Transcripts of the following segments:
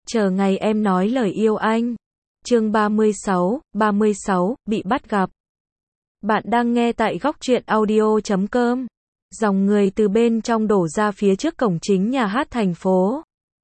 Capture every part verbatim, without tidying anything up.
Chờ ngày em nói lời yêu anh. Chương ba mươi sáu, ba mươi sáu, bị bắt gặp. Bạn đang nghe tại góc truyện audio chấm com. Dòng người từ bên trong đổ ra phía trước cổng chính nhà hát thành phố.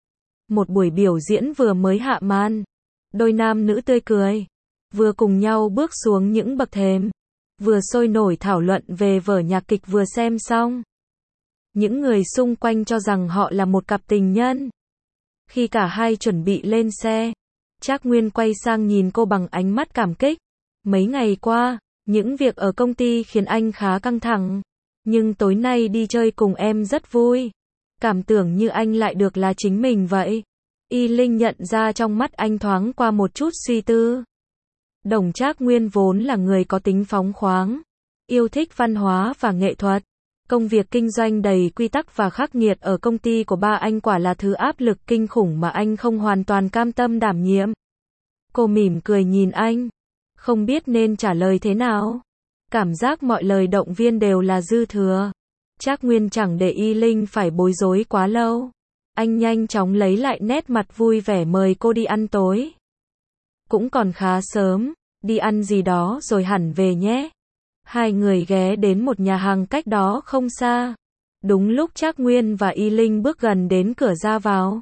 Một buổi biểu diễn vừa mới hạ màn. Đôi nam nữ tươi cười. Vừa cùng nhau bước xuống những bậc thềm. Vừa sôi nổi thảo luận về vở nhạc kịch vừa xem xong. Những người xung quanh cho rằng họ là một cặp tình nhân. Khi cả hai chuẩn bị lên xe, Trác Nguyên quay sang nhìn cô bằng ánh mắt cảm kích. Mấy ngày qua, những việc ở công ty khiến anh khá căng thẳng. Nhưng tối nay đi chơi cùng em rất vui. Cảm tưởng như anh lại được là chính mình vậy. Y Linh nhận ra trong mắt anh thoáng qua một chút suy tư. Đồng Trác Nguyên vốn là người có tính phóng khoáng, yêu thích văn hóa và nghệ thuật. Công việc kinh doanh đầy quy tắc và khắc nghiệt ở công ty của ba anh quả là thứ áp lực kinh khủng mà anh không hoàn toàn cam tâm đảm nhiệm. Cô mỉm cười nhìn anh, không biết nên trả lời thế nào. Cảm giác mọi lời động viên đều là dư thừa. Trác Nguyên chẳng để Y Linh phải bối rối quá lâu. Anh nhanh chóng lấy lại nét mặt vui vẻ mời cô đi ăn tối. Cũng còn khá sớm, đi ăn gì đó rồi hẳn về nhé. Hai người ghé đến một nhà hàng cách đó không xa. Đúng lúc Trác Nguyên và Y Linh bước gần đến cửa ra vào.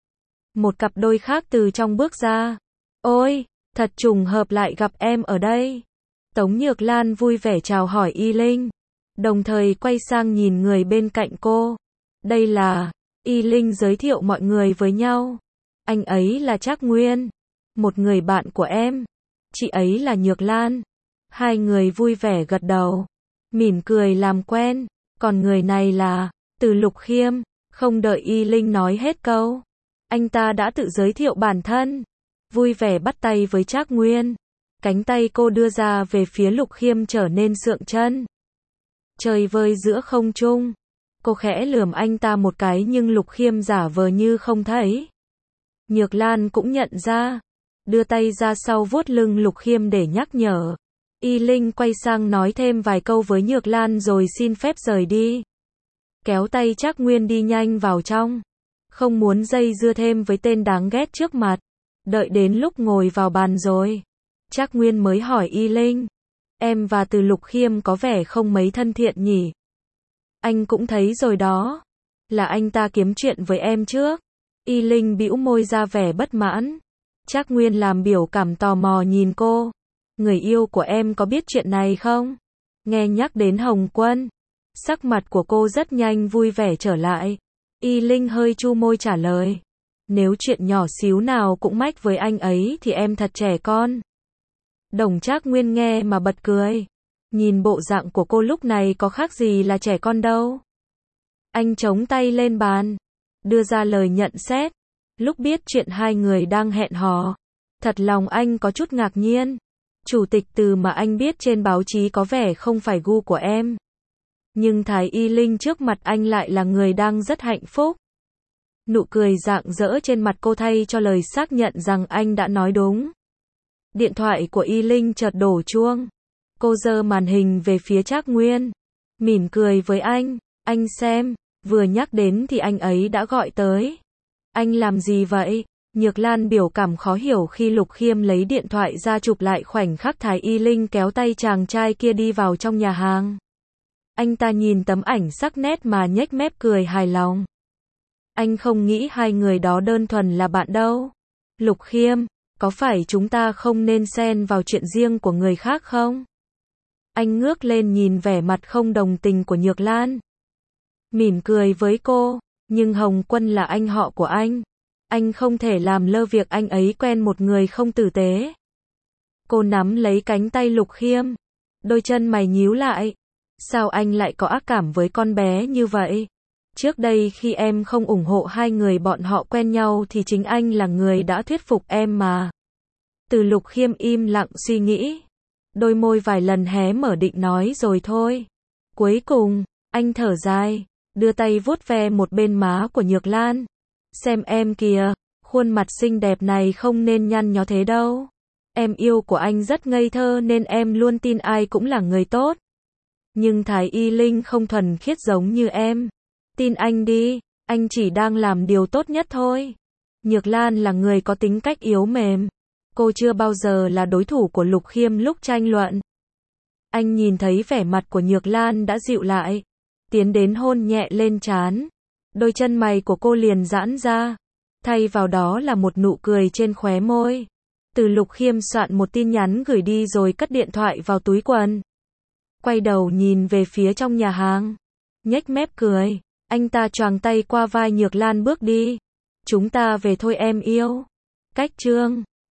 Một cặp đôi khác từ trong bước ra. Ôi, thật trùng hợp lại gặp em ở đây. Tống Nhược Lan vui vẻ chào hỏi Y Linh. Đồng thời quay sang nhìn người bên cạnh cô. Đây là... Y Linh giới thiệu mọi người với nhau. Anh ấy là Trác Nguyên. Một người bạn của em. Chị ấy là Nhược Lan. Hai người vui vẻ gật đầu, mỉm cười làm quen. Còn người này là Từ Lục Khiêm. Không đợi Y Linh nói hết câu, anh ta đã tự giới thiệu bản thân. Vui vẻ bắt tay với Trác Nguyên. Cánh tay cô đưa ra về phía Lục Khiêm trở nên sượng chân. Chơi vơi giữa không trung. Cô khẽ lườm anh ta một cái nhưng Lục Khiêm giả vờ như không thấy. Nhược Lan cũng nhận ra, đưa tay ra sau vuốt lưng Lục Khiêm để nhắc nhở. Y Linh quay sang nói thêm vài câu với Nhược Lan rồi xin phép rời đi. Kéo tay Trác Nguyên đi nhanh vào trong. Không muốn dây dưa thêm với tên đáng ghét trước mặt. Đợi đến lúc ngồi vào bàn rồi, Trác Nguyên mới hỏi Y Linh. Em và Từ Lục Khiêm có vẻ không mấy thân thiện nhỉ? Anh cũng thấy rồi đó. Là anh ta kiếm chuyện với em trước. Y Linh bĩu môi ra vẻ bất mãn. Trác Nguyên làm biểu cảm tò mò nhìn cô. Người yêu của em có biết chuyện này không? Nghe nhắc đến Hồng Quân, sắc mặt của cô rất nhanh vui vẻ trở lại. Y Linh hơi chu môi trả lời. Nếu chuyện nhỏ xíu nào cũng mách với anh ấy thì em thật trẻ con. Đồng Trác Nguyên nghe mà bật cười. Nhìn bộ dạng của cô lúc này có khác gì là trẻ con đâu. Anh chống tay lên bàn, đưa ra lời nhận xét. Lúc biết chuyện hai người đang hẹn hò, thật lòng anh có chút ngạc nhiên. Chủ tịch Từ mà anh biết trên báo chí có vẻ không phải gu của em. Nhưng Thái Y Linh trước mặt anh lại là người đang rất hạnh phúc. Nụ cười rạng rỡ trên mặt cô thay cho lời xác nhận rằng anh đã nói đúng. Điện thoại của Y Linh chợt đổ chuông. Cô giơ màn hình về phía Trác Nguyên, mỉm cười với anh. Anh xem, vừa nhắc đến thì anh ấy đã gọi tới. Anh làm gì vậy? Nhược Lan biểu cảm khó hiểu khi Lục Khiêm lấy điện thoại ra chụp lại khoảnh khắc Thái Y Linh kéo tay chàng trai kia đi vào trong nhà hàng. Anh ta nhìn tấm ảnh sắc nét mà nhếch mép cười hài lòng. Anh không nghĩ hai người đó đơn thuần là bạn đâu. Lục Khiêm, có phải chúng ta không nên xen vào chuyện riêng của người khác không? Anh ngước lên nhìn vẻ mặt không đồng tình của Nhược Lan. Mỉm cười với cô, nhưng Hồng Quân là anh họ của anh. Anh không thể làm lơ việc anh ấy quen một người không tử tế. Cô nắm lấy cánh tay Lục Khiêm. Đôi chân mày nhíu lại. Sao anh lại có ác cảm với con bé như vậy? Trước đây khi em không ủng hộ hai người bọn họ quen nhau thì chính anh là người đã thuyết phục em mà. Từ Lục Khiêm im lặng suy nghĩ. Đôi môi vài lần hé mở định nói rồi thôi. Cuối cùng, anh thở dài, đưa tay vuốt ve một bên má của Nhược Lan. Xem em kìa, khuôn mặt xinh đẹp này không nên nhăn nhó thế đâu. Em yêu của anh rất ngây thơ nên em luôn tin ai cũng là người tốt. Nhưng Thái Y Linh không thuần khiết giống như em. Tin anh đi, anh chỉ đang làm điều tốt nhất thôi. Nhược Lan là người có tính cách yếu mềm. Cô chưa bao giờ là đối thủ của Lục Khiêm lúc tranh luận. Anh nhìn thấy vẻ mặt của Nhược Lan đã dịu lại, tiến đến hôn nhẹ lên trán. Đôi chân mày của cô liền giãn ra, thay vào đó là một nụ cười trên khóe môi. Từ Lục Khiêm soạn một tin nhắn gửi đi rồi cất điện thoại vào túi quần. Quay đầu nhìn về phía trong nhà hàng, nhếch mép cười. Anh ta choàng tay qua vai Nhược Lan bước đi. Chúng ta về thôi em yêu. Cách chương